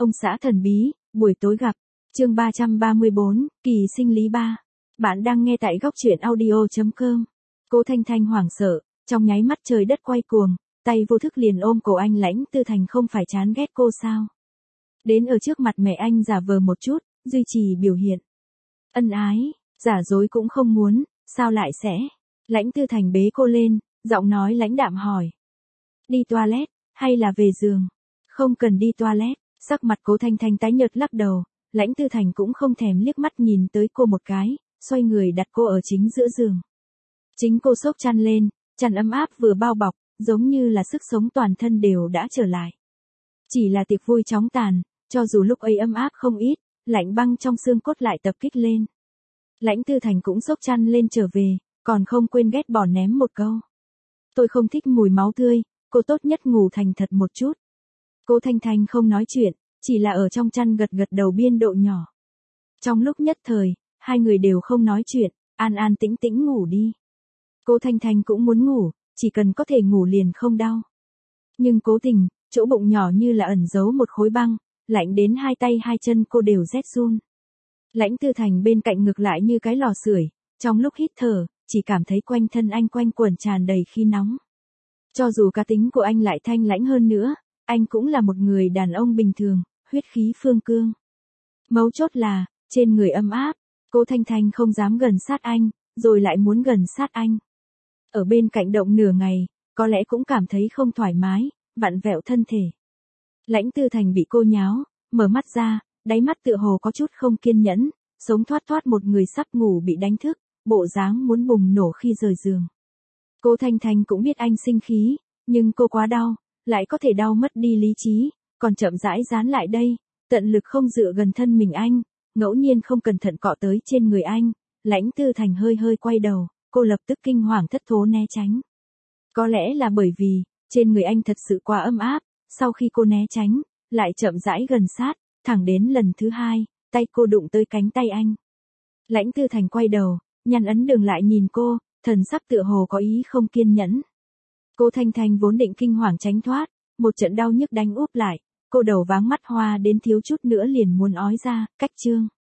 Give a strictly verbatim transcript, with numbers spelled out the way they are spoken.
Ông xã thần bí, buổi tối gặp. Chương ba trăm ba mươi bốn, kỳ sinh lý ba. Bạn đang nghe tại góc truyện audio chấm com. Cố Thanh Thanh hoảng sợ, trong nháy mắt trời đất quay cuồng, tay vô thức liền ôm cổ anh Lãnh Tư Thành, không phải chán ghét cô sao? Đến ở trước mặt mẹ anh giả vờ một chút, duy trì biểu hiện ân ái, giả dối cũng không muốn, sao lại sẽ? Lãnh Tư Thành bế cô lên, giọng nói lãnh đạm hỏi. Đi toilet, hay là về giường? Không cần đi toilet. Sắc mặt Cố Thanh Thanh tái nhợt lắc đầu, Lãnh Tư Thành cũng không thèm liếc mắt nhìn tới cô một cái, xoay người đặt cô ở chính giữa giường. Chính cô xốc chăn lên, chăn ấm áp vừa bao bọc, giống như là sức sống toàn thân đều đã trở lại. Chỉ là tiệc vui chóng tàn, cho dù lúc ấy ấm áp không ít, lạnh băng trong xương cốt lại tập kích lên. Lãnh Tư Thành cũng xốc chăn lên trở về, còn không quên ghét bỏ ném một câu. Tôi không thích mùi máu tươi, cô tốt nhất ngủ thành thật một chút. Cố Thanh Thanh không nói chuyện, chỉ là ở trong chăn gật gật đầu biên độ nhỏ. Trong lúc nhất thời, hai người đều không nói chuyện, an an tĩnh tĩnh ngủ đi. Cố Thanh Thanh cũng muốn ngủ, chỉ cần có thể ngủ liền không đau. Nhưng cố tình, chỗ bụng nhỏ như là ẩn giấu một khối băng, lạnh đến hai tay hai chân cô đều rét run. Lãnh Tư Thành bên cạnh ngược lại như cái lò sưởi, trong lúc hít thở, chỉ cảm thấy quanh thân anh quanh quẩn tràn đầy khí nóng. Cho dù cá tính của anh lại thanh lãnh hơn nữa, anh cũng là một người đàn ông bình thường, huyết khí phương cương. Mấu chốt là, trên người ấm áp, Cố Thanh Thanh không dám gần sát anh, rồi lại muốn gần sát anh. Ở bên cạnh động nửa ngày, có lẽ cũng cảm thấy không thoải mái, vặn vẹo thân thể. Lãnh Tư Thành bị cô nháo, mở mắt ra, đáy mắt tựa hồ có chút không kiên nhẫn, sống thoát thoát một người sắp ngủ bị đánh thức, bộ dáng muốn bùng nổ khi rời giường. Cố Thanh Thanh cũng biết anh sinh khí, nhưng cô quá đau, lại có thể đau mất đi lý trí, còn chậm rãi dán lại đây, tận lực không dựa gần thân mình anh, ngẫu nhiên không cẩn thận cọ tới trên người anh. Lãnh Tư Thành hơi hơi quay đầu, cô lập tức kinh hoàng thất thố né tránh. Có lẽ là bởi vì, trên người anh thật sự quá ấm áp, sau khi cô né tránh, lại chậm rãi gần sát, thẳng đến lần thứ hai, tay cô đụng tới cánh tay anh. Lãnh Tư Thành quay đầu, nhăn ấn đường lại nhìn cô, thần sắc tựa hồ có ý không kiên nhẫn. Cố Thanh Thanh vốn định kinh hoàng tránh thoát, một trận đau nhức đánh úp lại, cô đầu váng mắt hoa đến thiếu chút nữa liền muốn ói ra, cách chương.